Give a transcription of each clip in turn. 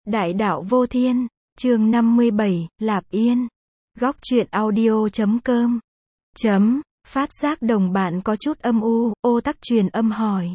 Đại đạo vô thiên, chương 57, Lạp Yên. Góc truyện audio.com. Phát giác đồng bạn có chút âm u, Ô Tắc truyền âm hỏi.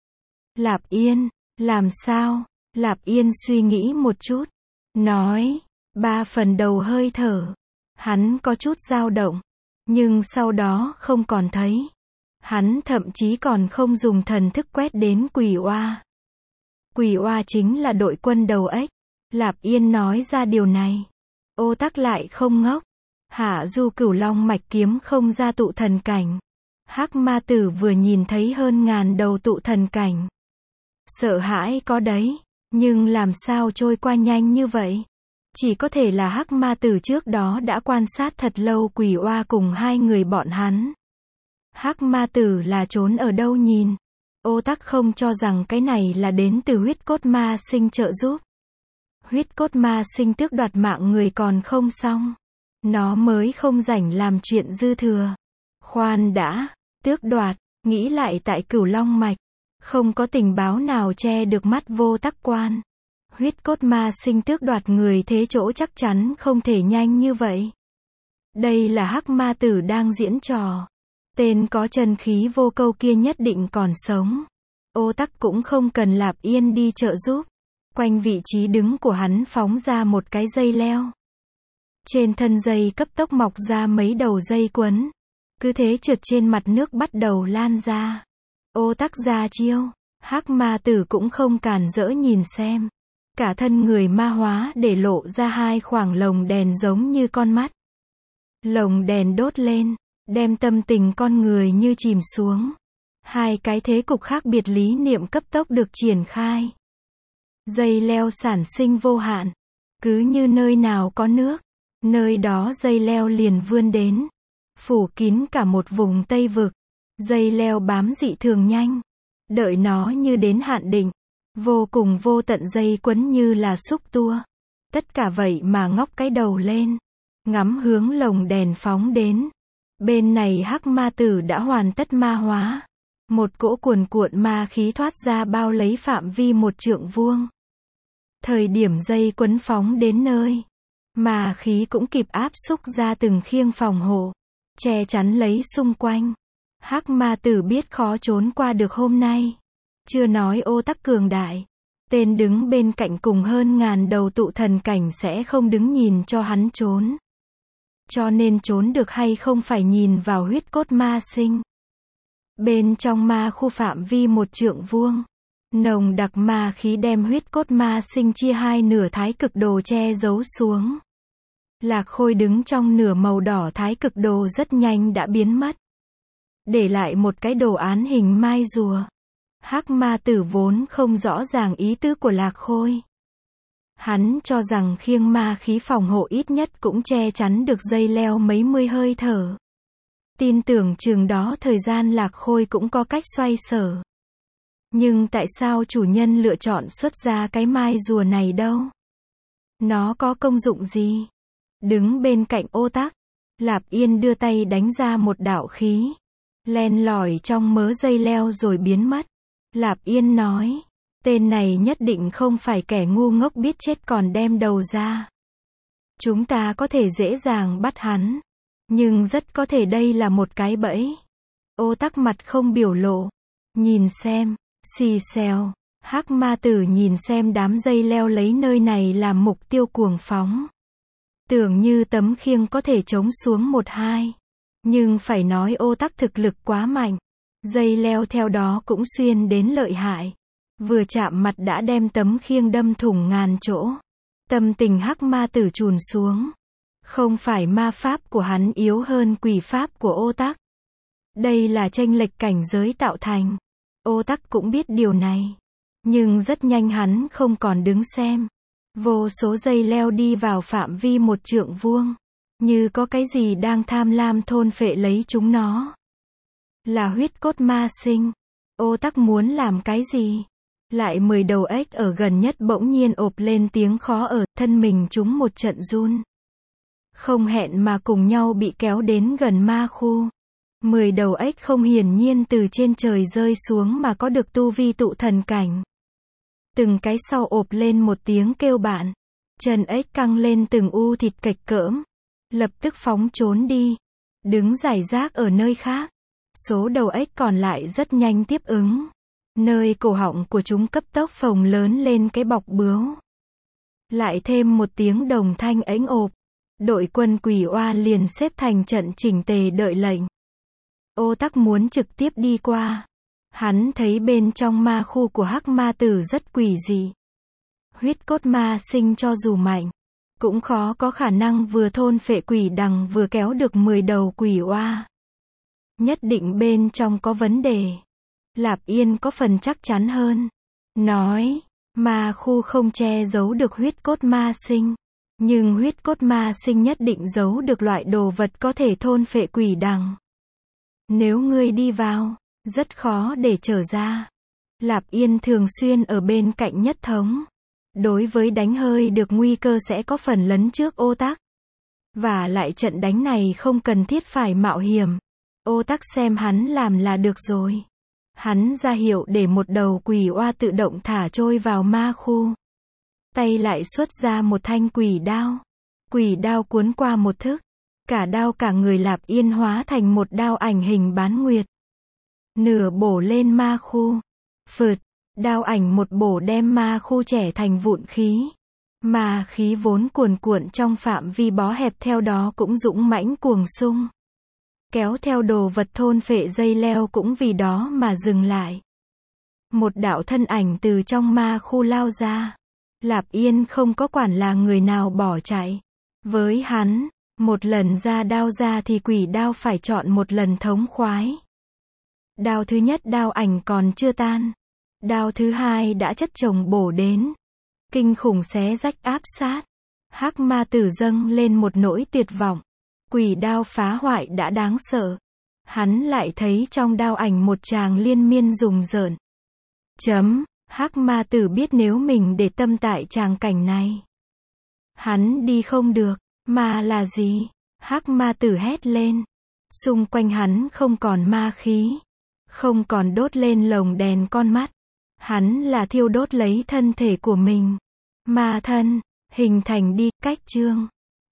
Lạp Yên, làm sao? Lạp Yên suy nghĩ một chút, nói, 3 phần đầu hơi thở. Hắn có chút dao động, nhưng sau đó không còn thấy. Hắn thậm chí còn không dùng thần thức quét đến Quỷ Oa. Quỷ Oa chính là đội quân đầu ếch. Lạp Yên nói ra điều này. Ô Tắc lại không ngốc. Hạ Du Cửu Long mạch kiếm không ra tụ thần cảnh. Hắc Ma Tử vừa nhìn thấy hơn ngàn đầu tụ thần cảnh. Sợ hãi có đấy, nhưng làm sao trôi qua nhanh như vậy? Chỉ có thể là Hắc Ma Tử trước đó đã quan sát thật lâu Quỷ Oa cùng hai người bọn hắn. Hắc Ma Tử là trốn ở đâu nhìn? Ô Tắc không cho rằng cái này là đến từ huyết cốt ma sinh trợ giúp. Huyết cốt ma sinh tước đoạt mạng người còn không xong. Nó mới không rảnh làm chuyện dư thừa. Khoan đã, tước đoạt, nghĩ lại tại Cửu Long mạch. Không có tình báo nào che được mắt Vô Tắc quan. Huyết cốt ma sinh tước đoạt người thế chỗ chắc chắn không thể nhanh như vậy. Đây là Hắc Ma Tử đang diễn trò. Tên có chân khí vô câu kia nhất định còn sống. Ô Tắc cũng không cần Lạp Yên đi trợ giúp. Quanh vị trí đứng của hắn phóng ra một cái dây leo. Trên thân dây cấp tốc mọc ra mấy đầu dây quấn. Cứ thế trượt trên mặt nước bắt đầu lan ra. Ô Tắc ra chiêu. Hắc Ma Tử cũng không cản rỡ nhìn xem. Cả thân người ma hóa để lộ ra hai khoảng lồng đèn giống như con mắt. Lồng đèn đốt lên, đem tâm tình con người như chìm xuống. Hai cái thế cục khác biệt lý niệm cấp tốc được triển khai. Dây leo sản sinh vô hạn. Cứ như nơi nào có nước, nơi đó dây leo liền vươn đến. Phủ kín cả một vùng Tây Vực. Dây leo bám dị thường nhanh. Đợi nó như đến hạn định. Vô cùng vô tận dây quấn như là xúc tua. Tất cả vậy mà ngóc cái đầu lên. Ngắm hướng lồng đèn phóng đến. Bên này Hắc Ma Tử đã hoàn tất ma hóa. Một cỗ cuồn cuộn ma khí thoát ra bao lấy phạm vi 1 trượng vuông. Thời điểm dây quấn phóng đến nơi, ma khí cũng kịp áp xúc ra từng khiêng phòng hộ, che chắn lấy xung quanh. Hắc Ma Tử biết khó trốn qua được hôm nay. Chưa nói Ô Tắc cường đại. Tên đứng bên cạnh cùng hơn ngàn đầu tụ thần cảnh sẽ không đứng nhìn cho hắn trốn. Cho nên trốn được hay không phải nhìn vào huyết cốt ma sinh. Bên trong ma khu phạm vi 1 trượng vuông, nồng đặc ma khí đem huyết cốt ma sinh chia hai nửa thái cực đồ che giấu xuống. Lạc Khôi đứng trong nửa màu đỏ thái cực đồ rất nhanh đã biến mất. Để lại một cái đồ án hình mai rùa. Hắc Ma Tử vốn không rõ ràng ý tứ của Lạc Khôi. Hắn cho rằng khiêng ma khí phòng hộ ít nhất cũng che chắn được dây leo mấy mươi hơi thở. Tin tưởng chừng đó thời gian Lạc Khôi cũng có cách xoay sở. Nhưng tại sao chủ nhân lựa chọn xuất ra cái mai rùa này đâu? Nó có công dụng gì? Đứng bên cạnh Ô Tắc, Lạp Yên đưa tay đánh ra một đạo khí. Len lỏi trong mớ dây leo rồi biến mất. Lạp Yên nói, tên này nhất định không phải kẻ ngu ngốc biết chết còn đem đầu ra. Chúng ta có thể dễ dàng bắt hắn. Nhưng rất có thể đây là một cái bẫy. Ô Tắc mặt không biểu lộ. Nhìn xem, xì xèo. Hắc Ma Tử nhìn xem đám dây leo lấy nơi này làm mục tiêu cuồng phóng. Tưởng như tấm khiêng có thể chống xuống 1-2. Nhưng phải nói Ô Tắc thực lực quá mạnh. Dây leo theo đó cũng xuyên đến lợi hại. Vừa chạm mặt đã đem tấm khiêng đâm thủng ngàn chỗ. Tâm tình Hắc Ma Tử trùn xuống. Không phải ma pháp của hắn yếu hơn quỷ pháp của Ô Tắc. Đây là chênh lệch cảnh giới tạo thành. Ô Tắc cũng biết điều này. Nhưng rất nhanh hắn không còn đứng xem. Vô số dây leo đi vào phạm vi 1 trượng vuông. Như có cái gì đang tham lam thôn phệ lấy chúng nó. Là huyết cốt ma sinh. Ô Tắc muốn làm cái gì? Lại 10 đầu ếch ở gần nhất bỗng nhiên ộp lên tiếng khó ở, thân mình chúng một trận run. Không hẹn mà cùng nhau bị kéo đến gần ma khu. 10 đầu ếch không hiển nhiên từ trên trời rơi xuống mà có được tu vi tụ thần cảnh. từng cái sau ộp lên một tiếng kêu bạn. Chân ếch căng lên từng u thịt cạch cỡm. Lập tức phóng trốn đi. Đứng rải rác ở nơi khác. Số đầu ếch còn lại rất nhanh tiếp ứng. Nơi cổ họng của chúng cấp tốc phồng lớn lên cái bọc bướu. Lại thêm một tiếng đồng thanh ếnh ộp. Đội quân quỷ oa liền xếp thành trận chỉnh tề đợi lệnh. Ô Tắc muốn trực tiếp đi qua. Hắn thấy bên trong ma khu của Hắc Ma Tử rất quỷ dị. Huyết cốt ma sinh cho dù mạnh, cũng khó có khả năng vừa thôn phệ quỷ đằng vừa kéo được 10 đầu quỷ oa. Nhất định bên trong có vấn đề. Lạp Yên có phần chắc chắn hơn. Nói, ma khu không che giấu được huyết cốt ma sinh. Nhưng huyết cốt ma sinh nhất định giấu được loại đồ vật có thể thôn phệ quỷ đằng. Nếu ngươi đi vào, rất khó để trở ra. Lạp Yên thường xuyên ở bên cạnh Nhất Thống. Đối với đánh hơi được nguy cơ sẽ có phần lấn trước Ô Tắc. Và lại trận đánh này không cần thiết phải mạo hiểm. Ô Tắc xem hắn làm là được rồi. Hắn ra hiệu để một đầu quỷ oa tự động thả trôi vào ma khu. Tay lại xuất ra một thanh quỷ đao. Quỷ đao cuốn qua một thức. Cả đao cả người Lạp Yên hóa thành một đao ảnh hình bán nguyệt. Nửa bổ lên ma khu. Phượt, đao ảnh một bổ đem ma khu trẻ thành vụn khí. Ma khí vốn cuồn cuộn trong phạm vi bó hẹp theo đó cũng dũng mãnh cuồng sung. Kéo theo đồ vật thôn phệ dây leo cũng vì đó mà dừng lại. Một đạo thân ảnh từ trong ma khu lao ra. Lạp Yên không có quản là người nào bỏ chạy. Với hắn, một lần ra đao ra thì quỷ đao phải chọn một lần thống khoái. Đao thứ nhất đao ảnh còn chưa tan. Đao thứ hai đã chất chồng bổ đến. Kinh khủng xé rách áp sát. Hắc Ma Tử dâng lên một nỗi tuyệt vọng. Quỷ đao phá hoại đã đáng sợ. Hắn lại thấy trong đao ảnh một tràng liên miên rùng rợn. Hắc Ma Tử biết nếu mình để tâm tại tràng cảnh này, hắn đi không được. Ma là gì? Hắc Ma Tử hét lên. Xung quanh hắn không còn ma khí. Không còn đốt lên lồng đèn con mắt. Hắn là thiêu đốt lấy thân thể của mình. Ma thân, hình thành đi, cách chương.